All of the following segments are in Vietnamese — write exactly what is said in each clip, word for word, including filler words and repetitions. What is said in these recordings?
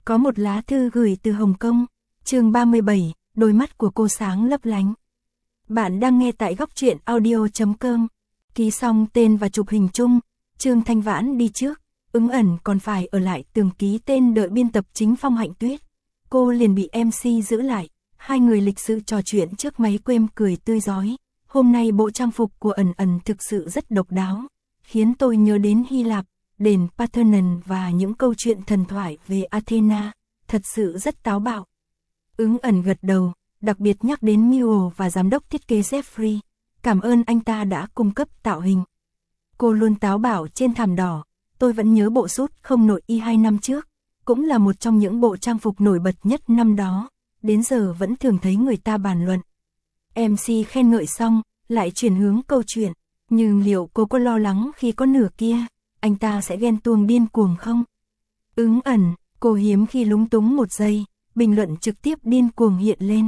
Có một lá thư gửi từ Hồng Kông, chương ba mươi bảy, đôi mắt của cô sáng lấp lánh. Bạn đang nghe tại góc truyện audio chấm com. Ký xong tên và chụp hình chung, Trương Thanh Vãn đi trước, Ứng Ẩn còn phải ở lại tường ký tên đợi biên tập chính Phong Hạnh Tuyết. Cô liền bị em xê giữ lại, hai người lịch sự trò chuyện trước máy quêm cười tươi rói. Hôm nay bộ trang phục của Ẩn Ẩn thực sự rất độc đáo, khiến tôi nhớ đến Hy Lạp, đền Parthenon và những câu chuyện thần thoại về Athena, thật sự rất táo bạo. Ứng Ẩn gật đầu, đặc biệt nhắc đến Mule và giám đốc thiết kế Jeffrey, cảm ơn anh ta đã cung cấp tạo hình. Cô luôn táo bạo trên thảm đỏ, tôi vẫn nhớ bộ sút không nội y hai năm trước, cũng là một trong những bộ trang phục nổi bật nhất năm đó, đến giờ vẫn thường thấy người ta bàn luận. em xê khen ngợi xong, lại chuyển hướng câu chuyện, nhưng liệu cô có lo lắng khi có nửa kia, anh ta sẽ ghen tuông điên cuồng không? Ứng Ẩn, cô hiếm khi lúng túng một giây, bình luận trực tiếp điên cuồng hiện lên.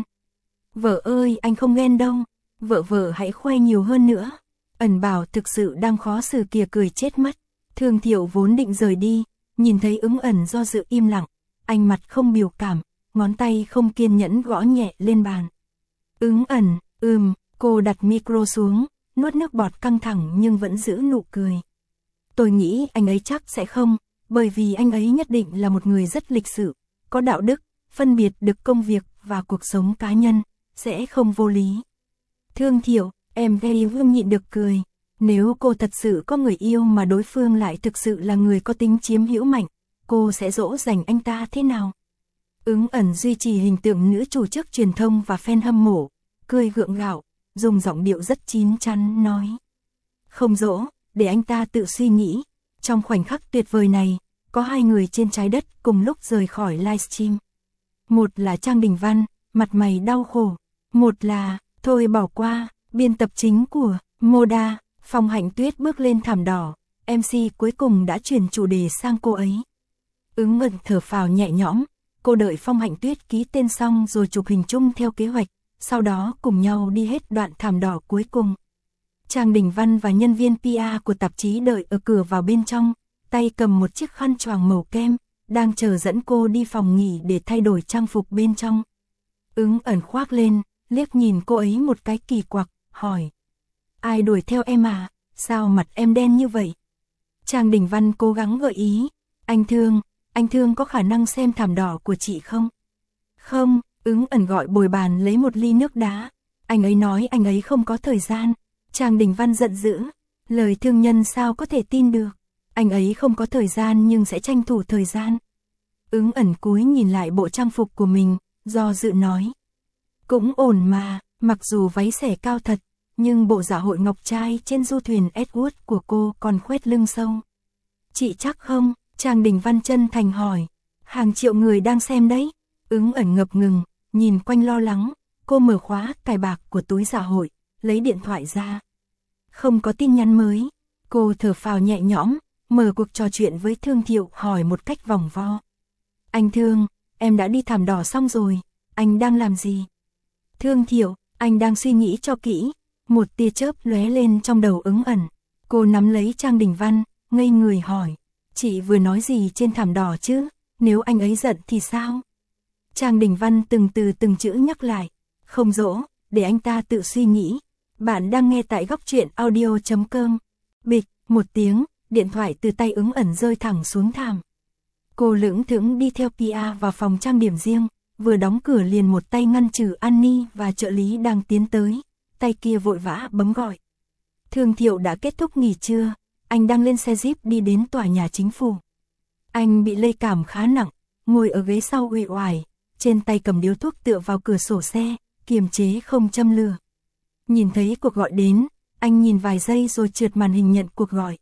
Vợ ơi, anh không ghen đâu, vợ vợ hãy khoe nhiều hơn nữa. Ẩn bảo thực sự đang khó xử kìa, cười chết mất. Thương Thiệu vốn định rời đi, nhìn thấy Ứng Ẩn do dự im lặng, anh mặt không biểu cảm, ngón tay không kiên nhẫn gõ nhẹ lên bàn. Ứng Ẩn, ừm, cô đặt micro xuống, nuốt nước bọt căng thẳng nhưng vẫn giữ nụ cười. Tôi nghĩ anh ấy chắc sẽ không, bởi vì anh ấy nhất định là một người rất lịch sự, có đạo đức, phân biệt được công việc và cuộc sống cá nhân, sẽ không vô lý. Thương Thiệu, em Gary Vương nhịn được cười, nếu cô thật sự có người yêu mà đối phương lại thực sự là người có tính chiếm hữu mạnh, cô sẽ dỗ dành anh ta thế nào? Ứng Ẩn duy trì hình tượng nữ chủ trước truyền thông và fan hâm mộ, cười gượng gạo, dùng giọng điệu rất chín chắn nói. Không dỗ, để anh ta tự suy nghĩ. Trong khoảnh khắc tuyệt vời này, có hai người trên trái đất cùng lúc rời khỏi livestream. Một là Trang Đình Văn, mặt mày đau khổ. Một là, thôi bỏ qua, biên tập chính của Moda, Phong Hạnh Tuyết bước lên thảm đỏ. em xê cuối cùng đã chuyển chủ đề sang cô ấy. Ứng Ẩn thở phào nhẹ nhõm, cô đợi Phong Hạnh Tuyết ký tên xong rồi chụp hình chung theo kế hoạch, sau đó cùng nhau đi hết đoạn thảm đỏ cuối cùng. Trang Đình Văn và nhân viên pê e của tạp chí đợi ở cửa vào bên trong, tay cầm một chiếc khăn choàng màu kem, đang chờ dẫn cô đi phòng nghỉ để thay đổi trang phục bên trong. Ứng Ẩn khoác lên, liếc nhìn cô ấy một cái kỳ quặc, hỏi. Ai đuổi theo em à, sao mặt em đen như vậy? Trang Đình Văn cố gắng gợi ý, anh Thương, anh Thương có khả năng xem thảm đỏ của chị không? Không, Ứng Ẩn gọi bồi bàn lấy một ly nước đá, anh ấy nói anh ấy không có thời gian. Trang Đình Văn giận dữ, lời thương nhân sao có thể tin được, anh ấy không có thời gian nhưng sẽ tranh thủ thời gian. Ứng Ẩn cúi nhìn lại bộ trang phục của mình, do dự nói. Cũng ổn mà, mặc dù váy xẻ cao thật, nhưng bộ dạ hội ngọc trai trên du thuyền Edward của cô còn khoét lưng sâu. Chị chắc không? Trang Đình Văn chân thành hỏi. Hàng triệu người đang xem đấy. Ứng Ẩn ngập ngừng, nhìn quanh lo lắng, cô mở khóa cài bạc của túi dạ hội, lấy điện thoại ra. Không có tin nhắn mới. Cô thở phào nhẹ nhõm, mở cuộc trò chuyện với Thương Thiệu, hỏi một cách vòng vo. Anh Thương, em đã đi thảm đỏ xong rồi, anh đang làm gì? Thương Thiệu, anh đang suy nghĩ cho kỹ. Một tia chớp lóe lên trong đầu Ứng Ẩn. Cô nắm lấy Trang Đình Văn, ngây người hỏi. Chị vừa nói gì trên thảm đỏ chứ? Nếu anh ấy giận thì sao? Trang Đình Văn từng từ từng chữ nhắc lại. Không dỗ, để anh ta tự suy nghĩ. Bạn đang nghe tại góc truyện audio chấm com. Bịch, một tiếng, điện thoại từ tay Ứng Ẩn rơi thẳng xuống thảm. Cô lững thững đi theo pê e vào phòng trang điểm riêng, vừa đóng cửa liền một tay ngăn trừ Annie và trợ lý đang tiến tới, tay kia vội vã bấm gọi. Thương Thiệu đã kết thúc nghỉ trưa, anh đang lên xe Jeep đi đến tòa nhà chính phủ. Anh bị lây cảm khá nặng, ngồi ở ghế sau uể oải, trên tay cầm điếu thuốc tựa vào cửa sổ xe, kiềm chế không châm lửa. Nhìn thấy cuộc gọi đến, anh nhìn vài giây rồi trượt màn hình nhận cuộc gọi.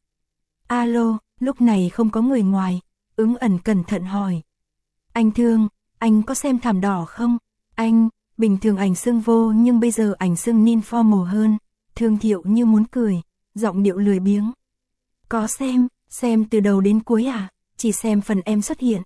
Alo, lúc này không có người ngoài, Ứng Ẩn cẩn thận hỏi. Anh Thương, anh có xem thảm đỏ không? Anh, bình thường ảnh xương vô nhưng bây giờ ảnh xương informal hơn. Thương Thiệu như muốn cười, giọng điệu lười biếng. Có xem, xem từ đầu đến cuối à, chỉ xem phần em xuất hiện.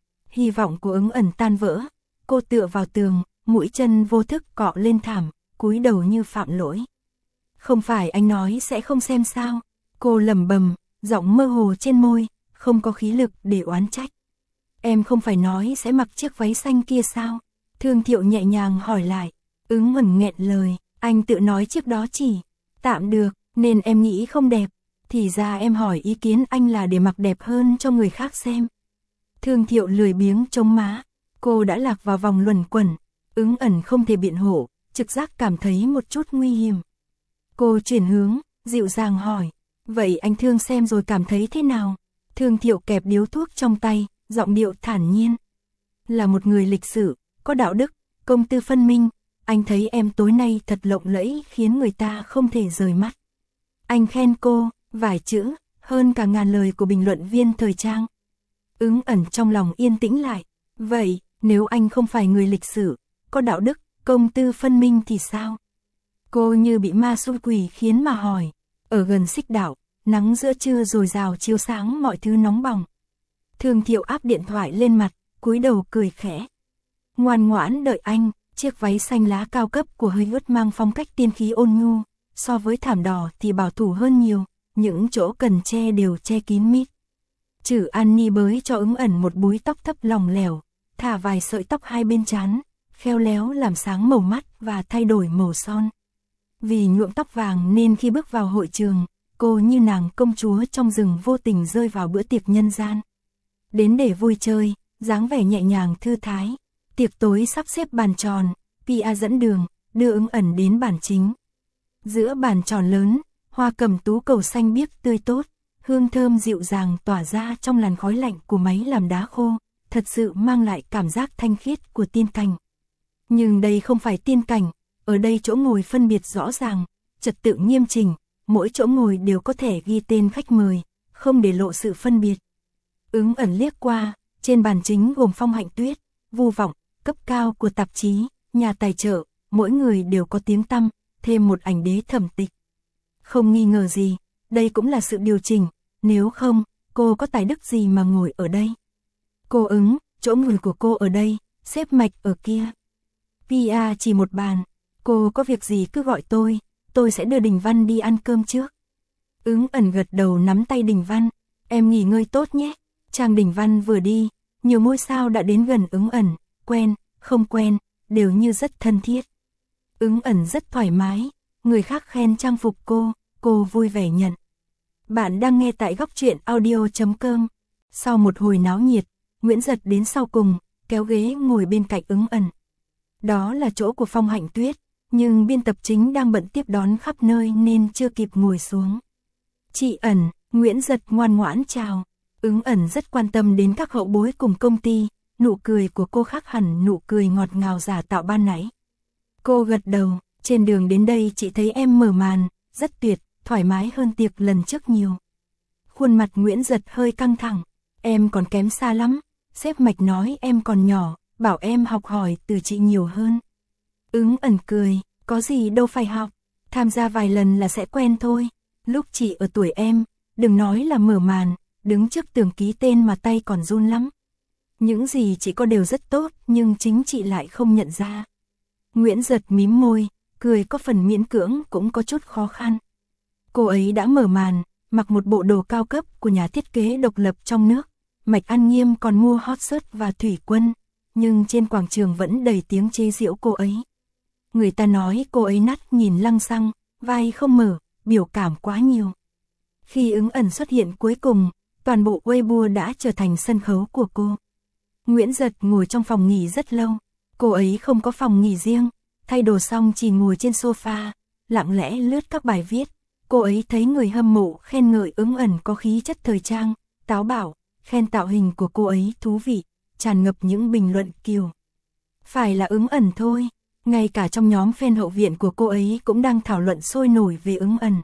Hy vọng của Ứng Ẩn tan vỡ, cô tựa vào tường, mũi chân vô thức cọ lên thảm, cúi đầu như phạm lỗi. Không phải anh nói sẽ không xem sao? Cô lẩm bẩm, giọng mơ hồ trên môi, không có khí lực để oán trách. Em không phải nói sẽ mặc chiếc váy xanh kia sao? Thương Thiệu nhẹ nhàng hỏi lại. Ứng Ẩn nghẹn lời, anh tự nói trước đó chỉ tạm được, nên em nghĩ không đẹp. Thì ra em hỏi ý kiến anh là để mặc đẹp hơn cho người khác xem. Thương Thiệu lười biếng chống má. Cô đã lạc vào vòng luẩn quẩn. Ứng Ẩn không thể biện hộ, trực giác cảm thấy một chút nguy hiểm. Cô chuyển hướng, dịu dàng hỏi. Vậy anh Thương xem rồi cảm thấy thế nào? Thương Thiệu kẹp điếu thuốc trong tay, giọng điệu thản nhiên. Là một người lịch sự, có đạo đức, công tư phân minh. Anh thấy em tối nay thật lộng lẫy khiến người ta không thể rời mắt. Anh khen cô, vài chữ, hơn cả ngàn lời của bình luận viên thời trang. Ứng Ẩn trong lòng yên tĩnh lại. Vậy, nếu anh không phải người lịch sự, có đạo đức, công tư phân minh thì sao? Cô như bị ma xui quỷ khiến mà hỏi. Ở gần Xích Đảo, nắng giữa trưa dồi dào chiếu sáng mọi thứ nóng bỏng. Thương Thiệu áp điện thoại lên mặt, cúi đầu cười khẽ. Ngoan ngoãn đợi anh, chiếc váy xanh lá cao cấp của hơi ướt mang phong cách tiên khí ôn nhu, so với thảm đỏ thì bảo thủ hơn nhiều, những chỗ cần che đều che kín mít. Chử An Ni bới cho Ứng Ẩn một búi tóc thấp lỏng lẻo, thả vài sợi tóc hai bên trán, khéo léo làm sáng màu mắt và thay đổi màu son. Vì nhuộm tóc vàng nên khi bước vào hội trường, cô như nàng công chúa trong rừng vô tình rơi vào bữa tiệc nhân gian. Đến để vui chơi, dáng vẻ nhẹ nhàng thư thái. Tiệc tối sắp xếp bàn tròn, pê a dẫn đường, đưa Ứng Ẩn đến bàn chính. Giữa bàn tròn lớn, hoa cẩm tú cầu xanh biếc tươi tốt, hương thơm dịu dàng tỏa ra trong làn khói lạnh của máy làm đá khô, thật sự mang lại cảm giác thanh khiết của tiên cảnh. Nhưng đây không phải tiên cảnh, ở đây chỗ ngồi phân biệt rõ ràng, trật tự nghiêm chỉnh, mỗi chỗ ngồi đều có thể ghi tên khách mời, không để lộ sự phân biệt. Ứng Ẩn liếc qua, trên bàn chính gồm Phong Hạnh Tuyết, Vu Vọng, cấp cao của tạp chí, nhà tài trợ, mỗi người đều có tiếng tăm, thêm một ảnh đế thẩm tịch. Không nghi ngờ gì, đây cũng là sự điều chỉnh, nếu không, cô có tài đức gì mà ngồi ở đây. Cô Ứng, chỗ ngồi của cô ở đây, xếp mạch ở kia. pê a chỉ một bàn, cô có việc gì cứ gọi tôi, tôi sẽ đưa Đình Văn đi ăn cơm trước. Ứng Ẩn gật đầu nắm tay Đình Văn, em nghỉ ngơi tốt nhé. Trang Đình Văn vừa đi, nhiều ngôi sao đã đến gần Ứng Ẩn, quen, không quen, đều như rất thân thiết. Ứng Ẩn rất thoải mái, người khác khen trang phục cô, cô vui vẻ nhận. Bạn đang nghe tại góc truyện audio chấm com. Sau một hồi náo nhiệt, Nguyễn Giật đến sau cùng, kéo ghế ngồi bên cạnh Ứng Ẩn. Đó là chỗ của Phong Hạnh Tuyết, nhưng biên tập chính đang bận tiếp đón khắp nơi nên chưa kịp ngồi xuống. Chị Ẩn, Nguyễn Giật ngoan ngoãn chào. Ứng Ẩn rất quan tâm đến các hậu bối cùng công ty, nụ cười của cô khác hẳn nụ cười ngọt ngào giả tạo ban nãy. Cô gật đầu, trên đường đến đây chị thấy em mở màn, rất tuyệt, thoải mái hơn tiệc lần trước nhiều. Khuôn mặt Nguyễn Giật hơi căng thẳng, em còn kém xa lắm, sếp Mạch nói em còn nhỏ, bảo em học hỏi từ chị nhiều hơn. Ứng Ẩn cười, có gì đâu phải học, tham gia vài lần là sẽ quen thôi, lúc chị ở tuổi em, đừng nói là mở màn, đứng trước tường ký tên mà tay còn run lắm. Những gì chị có đều rất tốt, nhưng chính chị lại không nhận ra. Nguyễn Giật mím môi, cười có phần miễn cưỡng cũng có chút khó khăn. Cô ấy đã mở màn, mặc một bộ đồ cao cấp của nhà thiết kế độc lập trong nước. Mạch An Nghiêm còn mua hot shirt và thủy quân, nhưng trên quảng trường vẫn đầy tiếng chế giễu cô ấy. Người ta nói cô ấy nát nhìn lăng xăng, vai không mở, biểu cảm quá nhiều. Khi Ứng Ẩn xuất hiện cuối cùng, toàn bộ Weibo đã trở thành sân khấu của cô. Nguyễn Giật ngồi trong phòng nghỉ rất lâu, cô ấy không có phòng nghỉ riêng, thay đồ xong chỉ ngồi trên sofa, lặng lẽ lướt các bài viết. Cô ấy thấy người hâm mộ khen ngợi Ứng Ẩn có khí chất thời trang, táo bạo, khen tạo hình của cô ấy thú vị, tràn ngập những bình luận kiểu. Phải là Ứng Ẩn thôi, ngay cả trong nhóm fan hậu viện của cô ấy cũng đang thảo luận sôi nổi về Ứng Ẩn.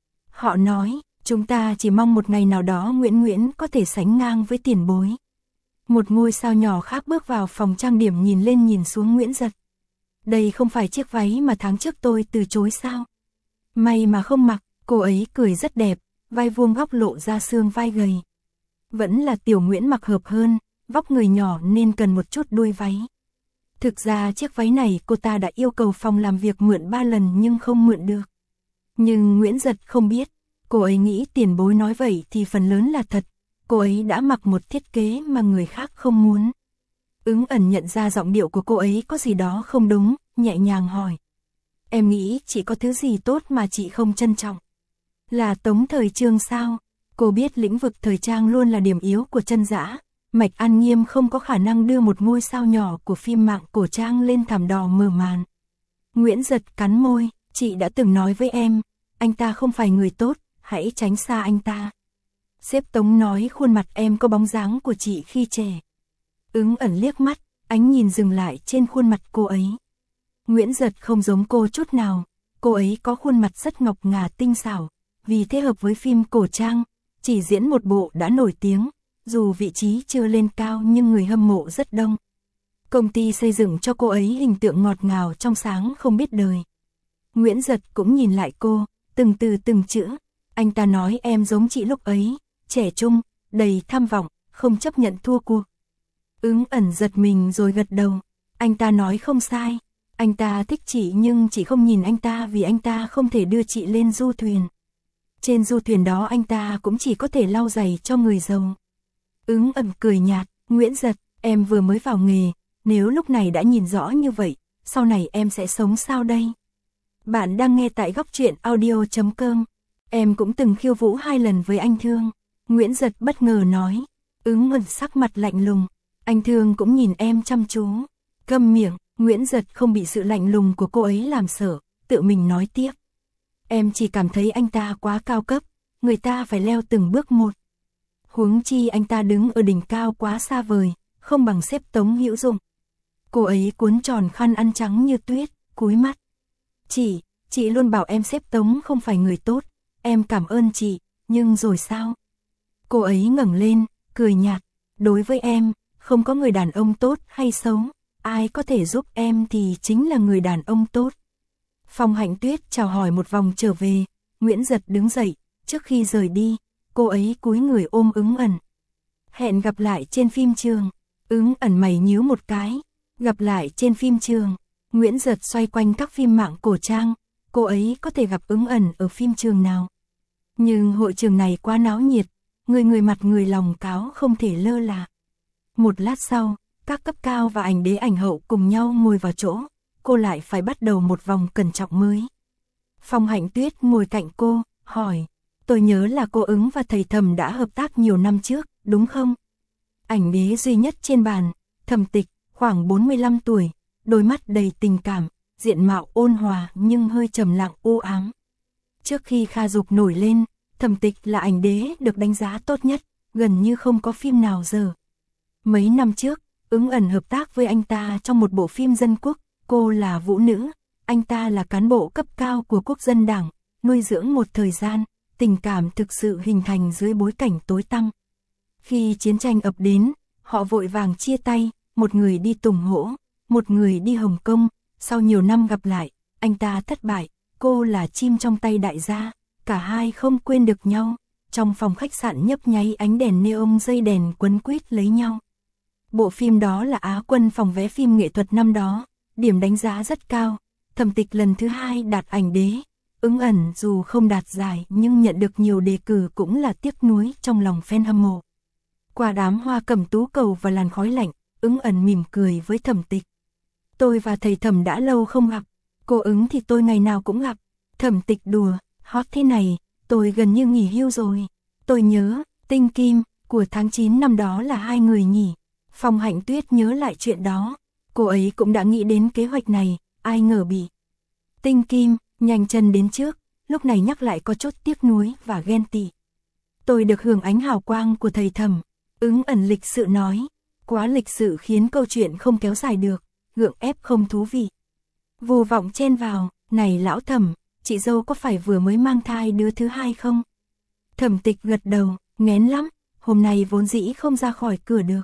Họ nói, chúng ta chỉ mong một ngày nào đó Nguyễn Nguyễn có thể sánh ngang với tiền bối. Một ngôi sao nhỏ khác bước vào phòng trang điểm nhìn lên nhìn xuống Nguyễn Giật. Đây không phải chiếc váy mà tháng trước tôi từ chối sao? May mà không mặc, cô ấy cười rất đẹp, vai vuông góc lộ ra xương vai gầy. Vẫn là Tiểu Nguyễn mặc hợp hơn, vóc người nhỏ nên cần một chút đuôi váy. Thực ra chiếc váy này cô ta đã yêu cầu phòng làm việc mượn ba lần nhưng không mượn được. Nhưng Nguyễn Giật không biết, cô ấy nghĩ tiền bối nói vậy thì phần lớn là thật. cô ấy đã mặc một thiết kế mà người khác không muốn. Ứng ẩn nhận ra giọng điệu của cô ấy có gì đó không đúng, nhẹ nhàng hỏi. Em nghĩ chị có thứ gì tốt mà chị không trân trọng? Là tống thời trang sao? Cô biết lĩnh vực thời trang luôn là điểm yếu của Chân Dã. Mạch An Nghiêm không có khả năng đưa một ngôi sao nhỏ của phim mạng cổ trang lên thảm đỏ mở màn. Nguyễn Giật cắn môi, chị đã từng nói với em, anh ta không phải người tốt, hãy tránh xa anh ta. Sếp Tống nói khuôn mặt em có bóng dáng của chị khi trẻ. Ứng ẩn liếc mắt, ánh nhìn dừng lại trên khuôn mặt cô ấy. Nguyễn Giật không giống cô chút nào, cô ấy có khuôn mặt rất ngọc ngà tinh xảo, vì thế hợp với phim cổ trang, chỉ diễn một bộ đã nổi tiếng, dù vị trí chưa lên cao nhưng người hâm mộ rất đông. Công ty xây dựng cho cô ấy hình tượng ngọt ngào trong sáng không biết đời. Nguyễn Giật cũng nhìn lại cô, từng từ từng chữ, anh ta nói em giống chị lúc ấy, trẻ trung, đầy tham vọng, không chấp nhận thua cuộc. Ứng ẩn giật mình rồi gật đầu, anh ta nói không sai, anh ta thích chị nhưng chị không nhìn anh ta vì anh ta không thể đưa chị lên du thuyền. Trên du thuyền đó anh ta cũng chỉ có thể lau giày cho người giàu. Ứng ẩn cười nhạt, Nguyễn Giật, em vừa mới vào nghề, nếu lúc này đã nhìn rõ như vậy, sau này em sẽ sống sao đây? Bạn đang nghe tại góc truyện audio chấm com. Em cũng từng khiêu vũ hai lần với anh Thương. Nguyễn Giật bất ngờ nói. Ứng ẩn sắc mặt lạnh lùng. Anh Thương cũng nhìn em chăm chú. Câm miệng, Nguyễn Giật không bị sự lạnh lùng của cô ấy làm sợ, tự mình nói tiếp. Em chỉ cảm thấy anh ta quá cao cấp, người ta phải leo từng bước một. Huống chi anh ta đứng ở đỉnh cao quá xa vời, không bằng sếp Tống hữu dụng. Cô ấy cuốn tròn khăn ăn trắng như tuyết, cúi mắt. Chị, chị luôn bảo em sếp Tống không phải người tốt, em cảm ơn chị, nhưng rồi sao? Cô ấy ngẩng lên, cười nhạt, đối với em, không có người đàn ông tốt hay xấu, ai có thể giúp em thì chính là người đàn ông tốt. Phong Hạnh Tuyết chào hỏi một vòng trở về, Nguyễn Giật đứng dậy, trước khi rời đi, cô ấy cúi người ôm Ứng Ẩn. Hẹn gặp lại trên phim trường. Ứng Ẩn mày nhíu một cái, gặp lại trên phim trường. Nguyễn Giật xoay quanh các phim mạng cổ trang, cô ấy có thể gặp Ứng Ẩn ở phim trường nào. Nhưng hội trường này quá náo nhiệt, người người mặt người lòng cáo không thể lơ là. Một lát sau, các cấp cao và ảnh đế ảnh hậu cùng nhau ngồi vào chỗ, cô lại phải bắt đầu một vòng cẩn trọng mới. Phong Hạnh Tuyết ngồi cạnh cô, hỏi, tôi nhớ là cô Ứng và thầy Thẩm đã hợp tác nhiều năm trước, đúng không? Ảnh đế duy nhất trên bàn, Thẩm Tịch, khoảng bốn mươi lăm tuổi, đôi mắt đầy tình cảm, diện mạo ôn hòa nhưng hơi trầm lặng u ám. Trước khi Kha Dục nổi lên, Thẩm Tịch là ảnh đế được đánh giá tốt nhất, gần như không có phim nào dở. Mấy năm trước, Ứng Ẩn hợp tác với anh ta trong một bộ phim dân quốc, cô là vũ nữ, anh ta là cán bộ cấp cao của Quốc dân Đảng, nuôi dưỡng một thời gian, tình cảm thực sự hình thành dưới bối cảnh tối tăm. Khi chiến tranh ập đến, họ vội vàng chia tay, một người đi Tùng Hỗ, một người đi Hồng Kông, sau nhiều năm gặp lại, anh ta thất bại, cô là chim trong tay đại gia, cả hai không quên được nhau, trong phòng khách sạn nhấp nháy ánh đèn neon dây đèn quấn quýt lấy nhau. Bộ phim đó là Á quân phòng vé phim nghệ thuật năm đó, điểm đánh giá rất cao, Thẩm Tịch lần thứ hai đạt ảnh đế. Ứng Ẩn dù không đạt giải nhưng nhận được nhiều đề cử cũng là tiếc nuối trong lòng fan hâm mộ. Qua đám hoa cẩm tú cầu và làn khói lạnh, Ứng Ẩn mỉm cười với Thẩm Tịch. Tôi và thầy Thẩm đã lâu không gặp, cô Ứng thì tôi ngày nào cũng gặp. Thẩm Tịch đùa, hot thế này, tôi gần như nghỉ hưu rồi. Tôi nhớ, Tinh Kim, của tháng chín năm đó là hai người nhỉ. Phong Hạnh Tuyết nhớ lại chuyện đó, cô ấy cũng đã nghĩ đến kế hoạch này, ai ngờ bị Tinh Kim nhanh chân đến trước, lúc này nhắc lại có chút tiếc nuối và ghen tị. Tôi được hưởng ánh hào quang của thầy Thẩm, Ứng Ẩn lịch sự nói, quá lịch sự khiến câu chuyện không kéo dài được, gượng ép không thú vị. Vô vọng chen vào, này lão Thẩm, chị dâu có phải vừa mới mang thai đứa thứ hai không? Thẩm Tịch gật đầu, nghén lắm, hôm nay vốn dĩ không ra khỏi cửa được.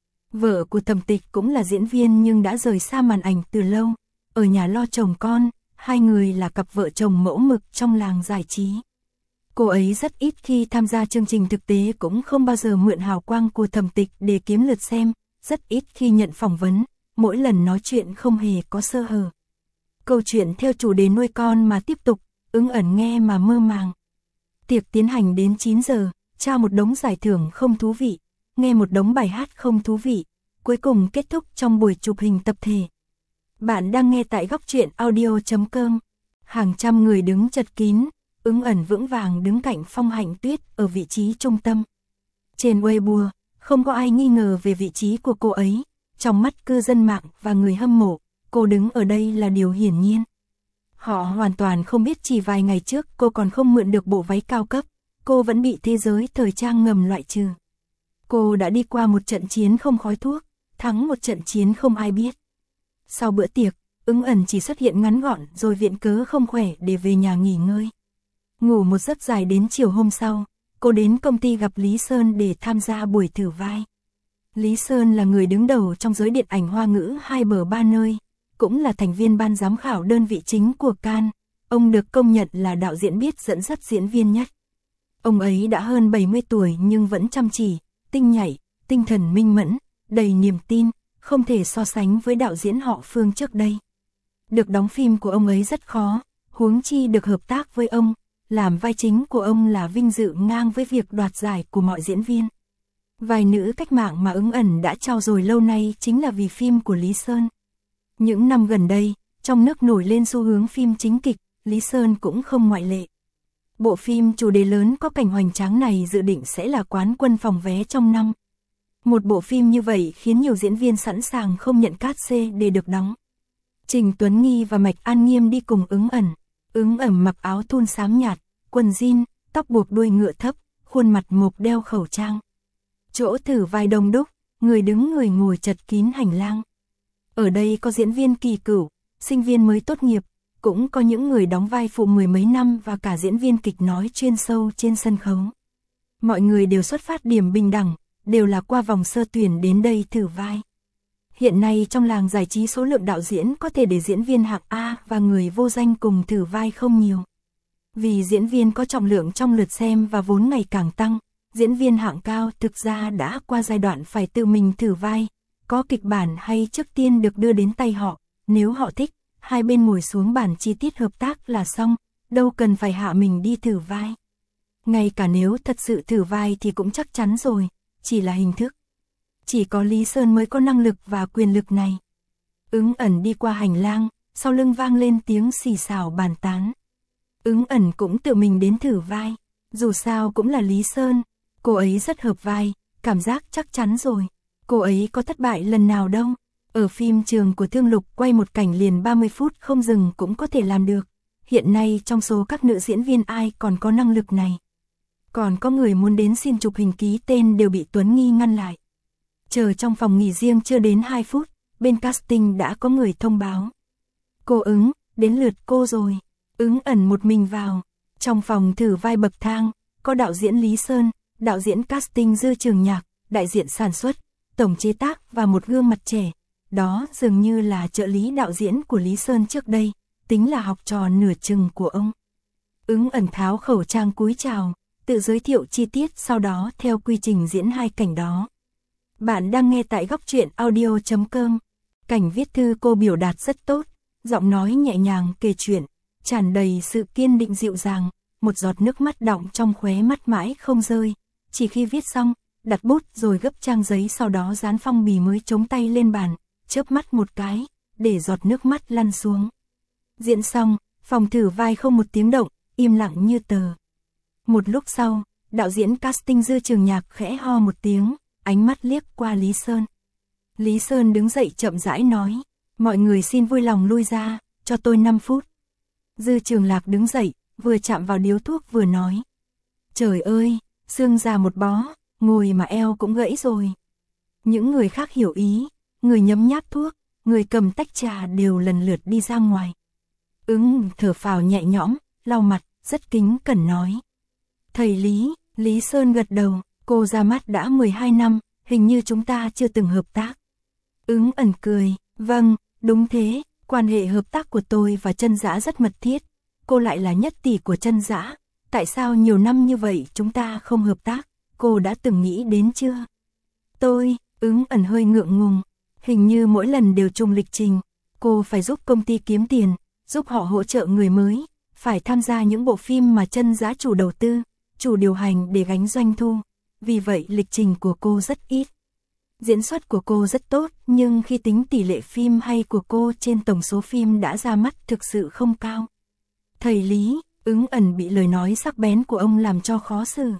Vợ của Thẩm Tịch cũng là diễn viên nhưng đã rời xa màn ảnh từ lâu, ở nhà lo chồng con. Hai người là cặp vợ chồng mẫu mực trong làng giải trí. Cô ấy rất ít khi tham gia chương trình thực tế, cũng không bao giờ mượn hào quang của Thẩm Tịch để kiếm lượt xem, rất ít khi nhận phỏng vấn, mỗi lần nói chuyện không hề có sơ hở. Câu chuyện theo chủ đề nuôi con mà tiếp tục, Ứng Ẩn nghe mà mơ màng. Tiệc tiến hành đến chín giờ, trao một đống giải thưởng không thú vị, nghe một đống bài hát không thú vị, cuối cùng kết thúc trong buổi chụp hình tập thể. Bạn đang nghe tại góc truyện audio chấm com. Hàng trăm người đứng chật kín, Ứng Ẩn vững vàng đứng cạnh Phong Hạnh Tuyết ở vị trí trung tâm. Trên Weibo, không có ai nghi ngờ về vị trí của cô ấy, trong mắt cư dân mạng và người hâm mộ, cô đứng ở đây là điều hiển nhiên. Họ hoàn toàn không biết chỉ vài ngày trước cô còn không mượn được bộ váy cao cấp, cô vẫn bị thế giới thời trang ngầm loại trừ. Cô đã đi qua một trận chiến không khói thuốc, thắng một trận chiến không ai biết. Sau bữa tiệc, Ứng Ẩn chỉ xuất hiện ngắn gọn rồi viện cớ không khỏe để về nhà nghỉ ngơi. Ngủ một giấc dài đến chiều hôm sau, cô đến công ty gặp Lý Sơn để tham gia buổi thử vai. Lý Sơn là người đứng đầu trong giới điện ảnh Hoa ngữ hai bờ ba nơi, cũng là thành viên ban giám khảo đơn vị chính của Cannes. Ông được công nhận là đạo diễn biết dẫn dắt diễn viên nhất. Ông ấy đã hơn bảy mươi tuổi nhưng vẫn chăm chỉ, tinh nhạy, tinh thần minh mẫn, đầy niềm tin, không thể so sánh với đạo diễn họ Phương trước đây. Được đóng phim của ông ấy rất khó, huống chi được hợp tác với ông, làm vai chính của ông là vinh dự ngang với việc đoạt giải của mọi diễn viên. Vai nữ cách mạng mà Ứng Ẩn đã trao dồi lâu nay chính là vì phim của Lý Sơn. Những năm gần đây, trong nước nổi lên xu hướng phim chính kịch, Lý Sơn cũng không ngoại lệ. Bộ phim chủ đề lớn có cảnh hoành tráng này dự định sẽ là quán quân phòng vé trong năm. Một bộ phim như vậy khiến nhiều diễn viên sẵn sàng không nhận cát xê để được đóng. Trình Tuấn Nghi và Mạch An Nghiêm đi cùng Ứng Ẩn. Ứng Ẩn mặc áo thun xám nhạt, quần jean, tóc buộc đuôi ngựa thấp, khuôn mặt mộc đeo khẩu trang. Chỗ thử vai đông đúc, người đứng người ngồi chật kín hành lang. Ở đây có diễn viên kỳ cựu, sinh viên mới tốt nghiệp, cũng có những người đóng vai phụ mười mấy năm và cả diễn viên kịch nói chuyên sâu trên sân khấu. Mọi người đều xuất phát điểm bình đẳng, đều là qua vòng sơ tuyển đến đây thử vai. Hiện nay trong làng giải trí số lượng đạo diễn có thể để diễn viên hạng A và người vô danh cùng thử vai không nhiều. Vì diễn viên có trọng lượng trong lượt xem và vốn ngày càng tăng, diễn viên hạng cao thực ra đã qua giai đoạn phải tự mình thử vai, có kịch bản hay trước tiên được đưa đến tay họ, nếu họ thích, hai bên ngồi xuống bàn chi tiết hợp tác là xong, đâu cần phải hạ mình đi thử vai. Ngay cả nếu thật sự thử vai thì cũng chắc chắn rồi, chỉ là hình thức. Chỉ có Lý Sơn mới có năng lực và quyền lực này. Ứng Ẩn đi qua hành lang, sau lưng vang lên tiếng xì xào bàn tán. Ứng Ẩn cũng tự mình đến thử vai, dù sao cũng là Lý Sơn, cô ấy rất hợp vai, cảm giác chắc chắn rồi. Cô ấy có thất bại lần nào đâu, ở phim Trường của Thương Lục quay một cảnh liền ba mươi phút không dừng cũng có thể làm được. Hiện nay trong số các nữ diễn viên ai còn có năng lực này. Còn có người muốn đến xin chụp hình ký tên đều bị Tuấn Nghi ngăn lại. Chờ trong phòng nghỉ riêng chưa đến hai phút, bên casting đã có người thông báo. Cô Ứng, đến lượt cô rồi. Ứng Ẩn một mình vào. Trong phòng thử vai bậc thang, có đạo diễn Lý Sơn, đạo diễn casting Dư Trường Nhạc, đại diện sản xuất, tổng chế tác và một gương mặt trẻ. Đó dường như là trợ lý đạo diễn của Lý Sơn trước đây, tính là học trò nửa chừng của ông. Ứng Ẩn tháo khẩu trang cúi chào, tự giới thiệu chi tiết sau đó theo quy trình diễn hai cảnh đó. Bạn đang nghe tại góc truyện audio chấm com. Cảnh viết thư cô biểu đạt rất tốt, giọng nói nhẹ nhàng kể chuyện, tràn đầy sự kiên định dịu dàng, một giọt nước mắt đọng trong khóe mắt mãi không rơi. Chỉ khi viết xong, đặt bút rồi gấp trang giấy sau đó dán phong bì mới chống tay lên bàn, chớp mắt một cái, để giọt nước mắt lăn xuống. Diễn xong, phòng thử vai không một tiếng động, im lặng như tờ. Một lúc sau, đạo diễn casting Dư Trường Nhạc khẽ ho một tiếng, ánh mắt liếc qua Lý Sơn. Lý Sơn đứng dậy chậm rãi nói, mọi người xin vui lòng lui ra, cho tôi năm phút. Dư Trường Lạc đứng dậy, vừa chạm vào điếu thuốc vừa nói. Trời ơi, xương già một bó, ngồi mà eo cũng gãy rồi. Những người khác hiểu ý, người nhấm nháp thuốc, người cầm tách trà đều lần lượt đi ra ngoài. Ứng thở phào nhẹ nhõm, lau mặt, rất kính cẩn nói. Thầy Lý, Lý Sơn gật đầu, cô ra mắt đã mười hai năm, hình như chúng ta chưa từng hợp tác. Ứng Ẩn cười, vâng, đúng thế, quan hệ hợp tác của tôi và Chân Dã rất mật thiết. Cô lại là nhất tỷ của Chân Dã, tại sao nhiều năm như vậy chúng ta không hợp tác, cô đã từng nghĩ đến chưa? Tôi, Ứng Ẩn hơi ngượng ngùng, hình như mỗi lần đều trùng lịch trình, cô phải giúp công ty kiếm tiền, giúp họ hỗ trợ người mới, phải tham gia những bộ phim mà Chân Dã chủ đầu tư, chủ điều hành để gánh doanh thu. Vì vậy lịch trình của cô rất ít. Diễn xuất của cô rất tốt, nhưng khi tính tỷ lệ phim hay của cô trên tổng số phim đã ra mắt thực sự không cao. Thầy Lý, Ứng Ẩn bị lời nói sắc bén của ông làm cho khó xử.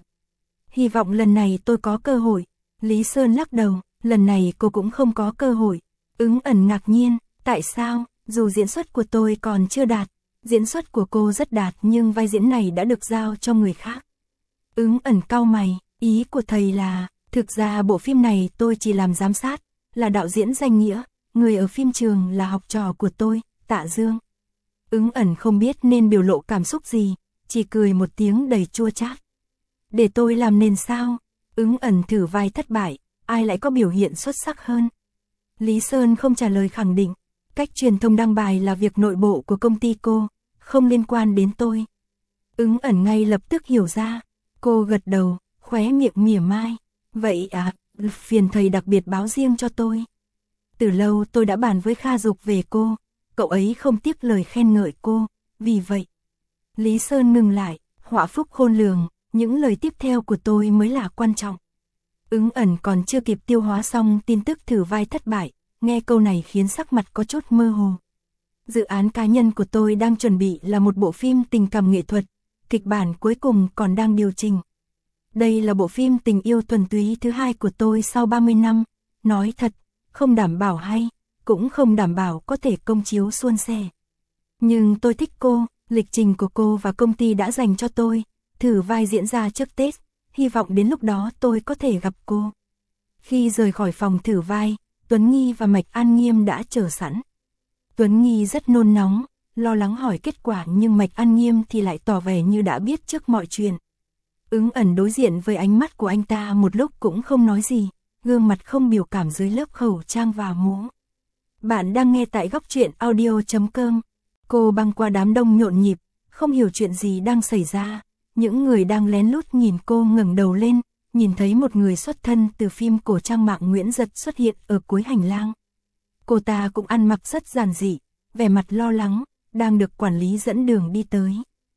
Hy vọng lần này tôi có cơ hội. Lý Sơn lắc đầu, lần này cô cũng không có cơ hội. Ứng Ẩn ngạc nhiên, tại sao, dù diễn xuất của tôi còn chưa đạt. Diễn xuất của cô rất đạt nhưng vai diễn này đã được giao cho người khác. Ứng Ẩn cau mày, ý của thầy là, thực ra bộ phim này tôi chỉ làm giám sát, là đạo diễn danh nghĩa, người ở phim trường là học trò của tôi, Tạ Dương. Ứng Ẩn không biết nên biểu lộ cảm xúc gì, chỉ cười một tiếng đầy chua chát. Để tôi làm nên sao? Ứng Ẩn thử vai thất bại, ai lại có biểu hiện xuất sắc hơn? Lý Sơn không trả lời khẳng định, cách truyền thông đăng bài là việc nội bộ của công ty cô, không liên quan đến tôi. Ứng Ẩn ngay lập tức hiểu ra, cô gật đầu, khóe miệng mỉa mai. Vậy à, phiền thầy đặc biệt báo riêng cho tôi. Từ lâu tôi đã bàn với Kha Dục về cô, cậu ấy không tiếc lời khen ngợi cô, vì vậy. Lý Sơn ngừng lại, họa phúc khôn lường, những lời tiếp theo của tôi mới là quan trọng. Ứng Ẩn còn chưa kịp tiêu hóa xong tin tức thử vai thất bại, nghe câu này khiến sắc mặt có chút mơ hồ. Dự án cá nhân của tôi đang chuẩn bị là một bộ phim tình cảm nghệ thuật, kịch bản cuối cùng còn đang điều chỉnh. Đây là bộ phim tình yêu thuần túy thứ hai của tôi sau ba mươi năm, nói thật, không đảm bảo hay, cũng không đảm bảo có thể công chiếu suôn sẻ. Nhưng tôi thích cô, lịch trình của cô và công ty đã dành cho tôi, thử vai diễn ra trước Tết, hy vọng đến lúc đó tôi có thể gặp cô. Khi rời khỏi phòng thử vai, Tuấn Nghi và Mạch An Nghiêm đã chờ sẵn. Tuấn Nghi rất nôn nóng, lo lắng hỏi kết quả nhưng Mạch An Nghiêm thì lại tỏ vẻ như đã biết trước mọi chuyện. Ứng Ẩn đối diện với ánh mắt của anh ta một lúc cũng không nói gì, gương mặt không biểu cảm dưới lớp khẩu trang và mũ. Bạn đang nghe tại góc truyện audio chấm com. Cô băng qua đám đông nhộn nhịp, không hiểu chuyện gì đang xảy ra. Những người đang lén lút nhìn cô ngẩng đầu lên, nhìn thấy một người xuất thân từ phim cổ trang Mạc Nguyễn Giật xuất hiện ở cuối hành lang. Cô ta cũng ăn mặc rất giản dị, vẻ mặt lo lắng, đang được quản lý dẫn đường đi tới.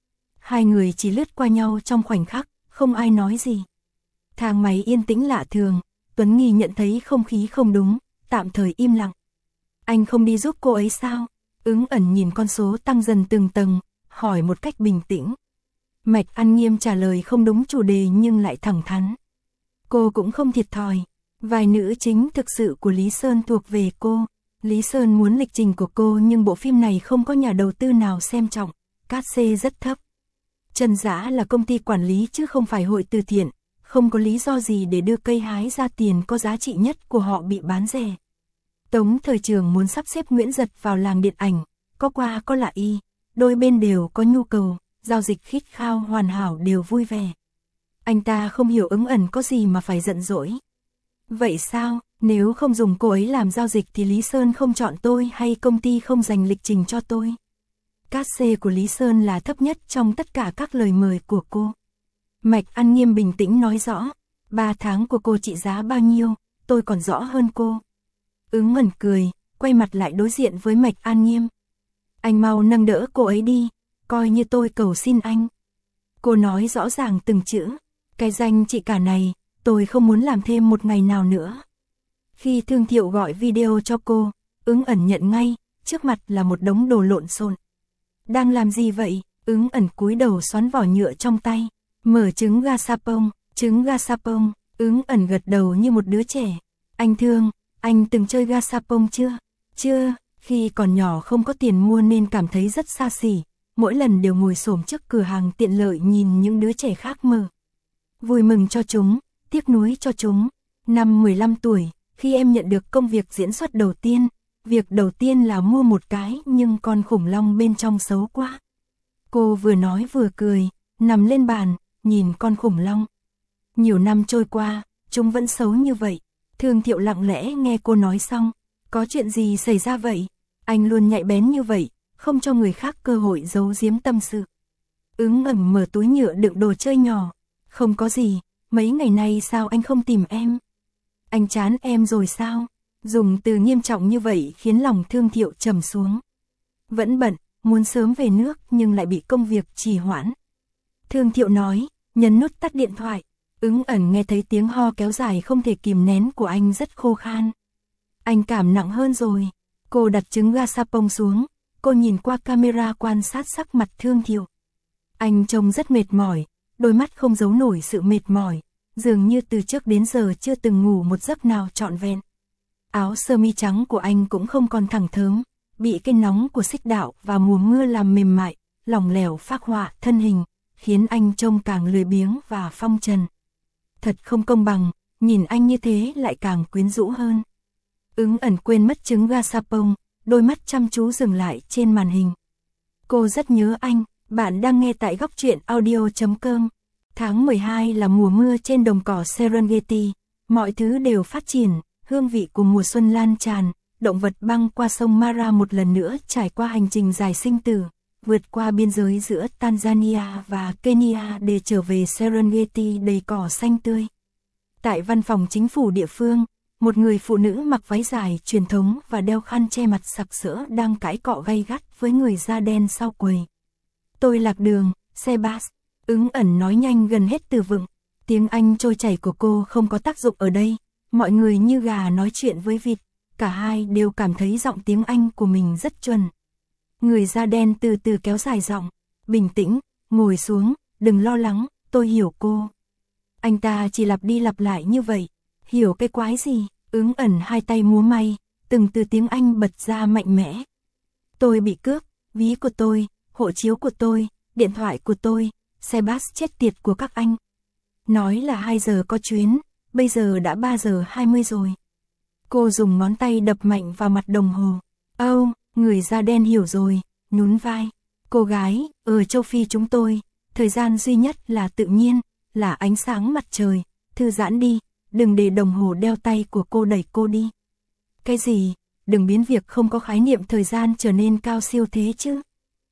Hai người chỉ lướt qua nhau trong khoảnh khắc, không ai nói gì. Thang máy yên tĩnh lạ thường, Tuấn Nghi nhận thấy không khí không đúng, tạm thời im lặng. Anh không đi giúp cô ấy sao? Ứng Ẩn nhìn con số tăng dần từng tầng, hỏi một cách bình tĩnh. Mạch An Nghiêm trả lời không đúng chủ đề nhưng lại thẳng thắn. Cô cũng không thiệt thòi, vai nữ chính thực sự của Lý Sơn thuộc về cô. Lý Sơn muốn lịch trình của cô nhưng bộ phim này không có nhà đầu tư nào xem trọng, cát xê rất thấp. Trần Dã là công ty quản lý chứ không phải hội từ thiện, không có lý do gì để đưa cây hái ra tiền có giá trị nhất của họ bị bán rẻ. Tống Thời Trường muốn sắp xếp Nguyễn Giật vào làng điện ảnh, có qua có lại y, đôi bên đều có nhu cầu, giao dịch khít khao hoàn hảo đều vui vẻ. Anh ta không hiểu Ứng Ẩn có gì mà phải giận dỗi. Vậy sao, nếu không dùng cô ấy làm giao dịch thì Lý Sơn không chọn tôi hay công ty không dành lịch trình cho tôi? Cát xê của Lý Sơn là thấp nhất trong tất cả các lời mời của cô. Mạch An Nghiêm bình tĩnh nói rõ, ba tháng của cô trị giá bao nhiêu, tôi còn rõ hơn cô. Ứng Ẩn cười, quay mặt lại đối diện với Mạch An Nghiêm. Anh mau nâng đỡ cô ấy đi, coi như tôi cầu xin anh. Cô nói rõ ràng từng chữ, cái danh chị cả này, tôi không muốn làm thêm một ngày nào nữa. Khi Thương Thiệu gọi video cho cô, Ứng Ẩn nhận ngay, trước mặt là một đống đồ lộn xộn. Đang làm gì vậy? Ứng Ẩn cúi đầu xoắn vỏ nhựa trong tay, mở trứng gashapon, trứng gashapon, Ứng Ẩn gật đầu như một đứa trẻ. Anh Thương, anh từng chơi gashapon chưa? Chưa, khi còn nhỏ không có tiền mua nên cảm thấy rất xa xỉ, mỗi lần đều ngồi xổm trước cửa hàng tiện lợi nhìn những đứa trẻ khác mở. Vui mừng cho chúng, tiếc nuối cho chúng. Năm mười lăm tuổi, khi em nhận được công việc diễn xuất đầu tiên, việc đầu tiên là mua một cái nhưng con khủng long bên trong xấu quá. Cô vừa nói vừa cười, nằm lên bàn, nhìn con khủng long. Nhiều năm trôi qua, chúng vẫn xấu như vậy. Thương Thiệu lặng lẽ nghe cô nói xong, có chuyện gì xảy ra vậy? Anh luôn nhạy bén như vậy, không cho người khác cơ hội giấu giếm tâm sự. Ứng Ẩn mở túi nhựa đựng đồ chơi nhỏ. Không có gì, mấy ngày nay sao anh không tìm em? Anh chán em rồi sao? Dùng từ nghiêm trọng như vậy khiến lòng Thương Thiệu trầm xuống. Vẫn bận, muốn sớm về nước nhưng lại bị công việc trì hoãn. Thương Thiệu nói, nhấn nút tắt điện thoại. Ứng ẩn nghe thấy tiếng ho kéo dài không thể kìm nén của anh rất khô khan. Anh cảm nặng hơn rồi. Cô đặt trứng gazapon xuống, cô nhìn qua camera quan sát sắc mặt Thương Thiệu. Anh trông rất mệt mỏi, đôi mắt không giấu nổi sự mệt mỏi, dường như từ trước đến giờ chưa từng ngủ một giấc nào trọn vẹn. Áo sơ mi trắng của anh cũng không còn thẳng thớm, bị cái nóng của xích đạo và mùa mưa làm mềm mại, lỏng lẻo phác họa thân hình, khiến anh trông càng lười biếng và phong trần. Thật không công bằng, nhìn anh như thế lại càng quyến rũ hơn. Ứng ẩn quên mất trứng gazapon, đôi mắt chăm chú dừng lại trên màn hình. Cô rất nhớ anh. Bạn đang nghe tại góc truyện audio chấm com. Tháng mười hai là mùa mưa trên đồng cỏ Serengeti, mọi thứ đều phát triển, hương vị của mùa xuân lan tràn, động vật băng qua sông Mara một lần nữa trải qua hành trình dài sinh tử, vượt qua biên giới giữa Tanzania và Kenya để trở về Serengeti đầy cỏ xanh tươi. Tại văn phòng chính phủ địa phương, một người phụ nữ mặc váy dài truyền thống và đeo khăn che mặt sặc sỡ đang cãi cọ gay gắt với người da đen sau quầy. Tôi lạc đường, Sebas. Ứng ẩn nói nhanh gần hết từ vựng. Tiếng Anh trôi chảy của cô không có tác dụng ở đây. Mọi người như gà nói chuyện với vịt. Cả hai đều cảm thấy giọng tiếng Anh của mình rất chuẩn. Người da đen từ từ kéo dài giọng. Bình tĩnh, ngồi xuống, đừng lo lắng, tôi hiểu cô. Anh ta chỉ lặp đi lặp lại như vậy. Hiểu cái quái gì? Ứng ẩn hai tay múa may, từng từ tiếng Anh bật ra mạnh mẽ. Tôi bị cướp, ví của tôi, hộ chiếu của tôi, điện thoại của tôi, Sebas chết tiệt của các anh. Nói là hai giờ có chuyến, bây giờ đã ba giờ hai mươi rồi. Cô dùng ngón tay đập mạnh vào mặt đồng hồ. Âu, oh, người da đen hiểu rồi, nhún vai. Cô gái, ở châu Phi chúng tôi, thời gian duy nhất là tự nhiên, là ánh sáng mặt trời, thư giãn đi, đừng để đồng hồ đeo tay của cô đẩy cô đi. Cái gì, đừng biến việc không có khái niệm thời gian trở nên cao siêu thế chứ.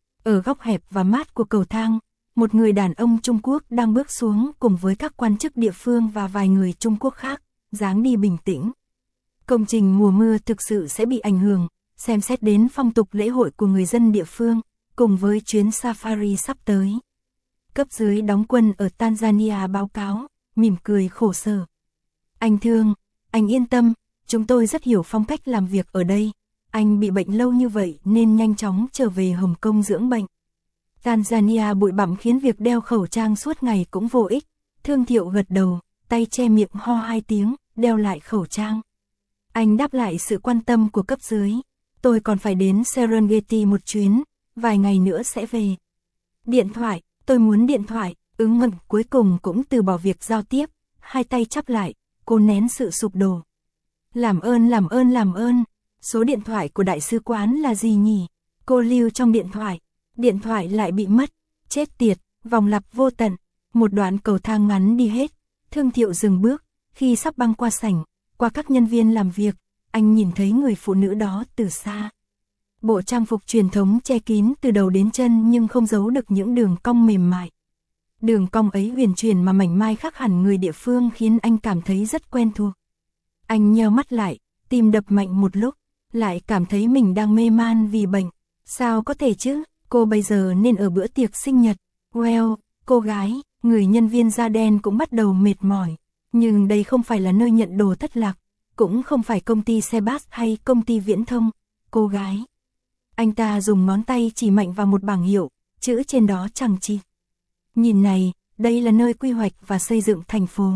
Ở góc hẹp và mát của cầu thang, một người đàn ông Trung Quốc đang bước xuống cùng với các quan chức địa phương và vài người Trung Quốc khác, dáng đi bình tĩnh. Công trình mùa mưa thực sự sẽ bị ảnh hưởng, xem xét đến phong tục lễ hội của người dân địa phương, cùng với chuyến safari sắp tới. Cấp dưới đóng quân ở Tanzania báo cáo, mỉm cười khổ sở. Anh Thương, anh yên tâm, chúng tôi rất hiểu phong cách làm việc ở đây. Anh bị bệnh lâu như vậy nên nhanh chóng trở về Hồng Kông dưỡng bệnh. Tanzania bụi bặm khiến việc đeo khẩu trang suốt ngày cũng vô ích. Thương Thiệu gật đầu, tay che miệng ho hai tiếng, đeo lại khẩu trang. Anh đáp lại sự quan tâm của cấp dưới. Tôi còn phải đến Serengeti một chuyến, vài ngày nữa sẽ về. Điện thoại, tôi muốn điện thoại. Ứng ẩn cuối cùng cũng từ bỏ việc giao tiếp, hai tay chắp lại, cô nén sự sụp đổ. Làm ơn làm ơn làm ơn. Số điện thoại của đại sứ quán là gì nhỉ? Cô lưu trong điện thoại. Điện thoại lại bị mất. Chết tiệt, vòng lặp vô tận. Một đoạn cầu thang ngắn đi hết. Thương Thiệu dừng bước. Khi sắp băng qua sảnh, qua các nhân viên làm việc, anh nhìn thấy người phụ nữ đó từ xa. Bộ trang phục truyền thống che kín từ đầu đến chân nhưng không giấu được những đường cong mềm mại. Đường cong ấy huyền chuyển mà mảnh mai khác hẳn người địa phương khiến anh cảm thấy rất quen thuộc. Anh nheo mắt lại, tim đập mạnh một lúc, lại cảm thấy mình đang mê man vì bệnh. Sao có thể chứ, cô bây giờ nên ở bữa tiệc sinh nhật. Well, cô gái, người nhân viên da đen cũng bắt đầu mệt mỏi. Nhưng đây không phải là nơi nhận đồ thất lạc, cũng không phải công ty Sebas hay công ty viễn thông. Cô gái. Anh ta dùng ngón tay chỉ mạnh vào một bảng hiệu, chữ trên đó chằng chịt. Nhìn này, đây là nơi quy hoạch và xây dựng thành phố.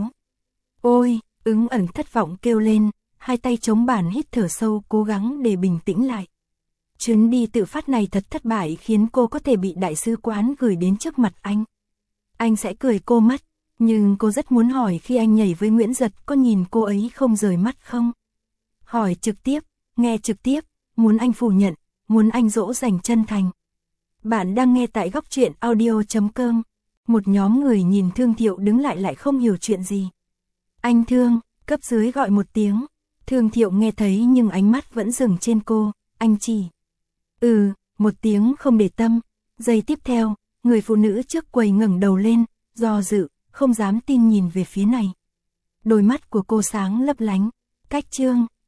Ôi, Ứng ẩn thất vọng kêu lên, hai tay chống bàn hít thở sâu cố gắng để bình tĩnh lại. Chuyến đi tự phát này thật thất bại khiến cô có thể bị đại sứ quán gửi đến trước mặt anh. Anh sẽ cười cô mất, nhưng cô rất muốn hỏi khi anh nhảy với Nguyễn Giật có nhìn cô ấy không rời mắt không? Hỏi trực tiếp, nghe trực tiếp, muốn anh phủ nhận, muốn anh dỗ dành chân thành. Bạn đang nghe tại góc truyện audio chấm com. Một nhóm người nhìn Thương Thiệu đứng lại lại không hiểu chuyện gì. Anh Thương, cấp dưới gọi một tiếng. Thương Thiệu nghe thấy nhưng ánh mắt vẫn dừng trên cô, anh chỉ. Ừ, một tiếng không để tâm. Giây tiếp theo, người phụ nữ trước quầy ngẩng đầu lên, do dự, không dám tin nhìn về phía này. Đôi mắt của cô sáng lấp lánh. Cách Trương,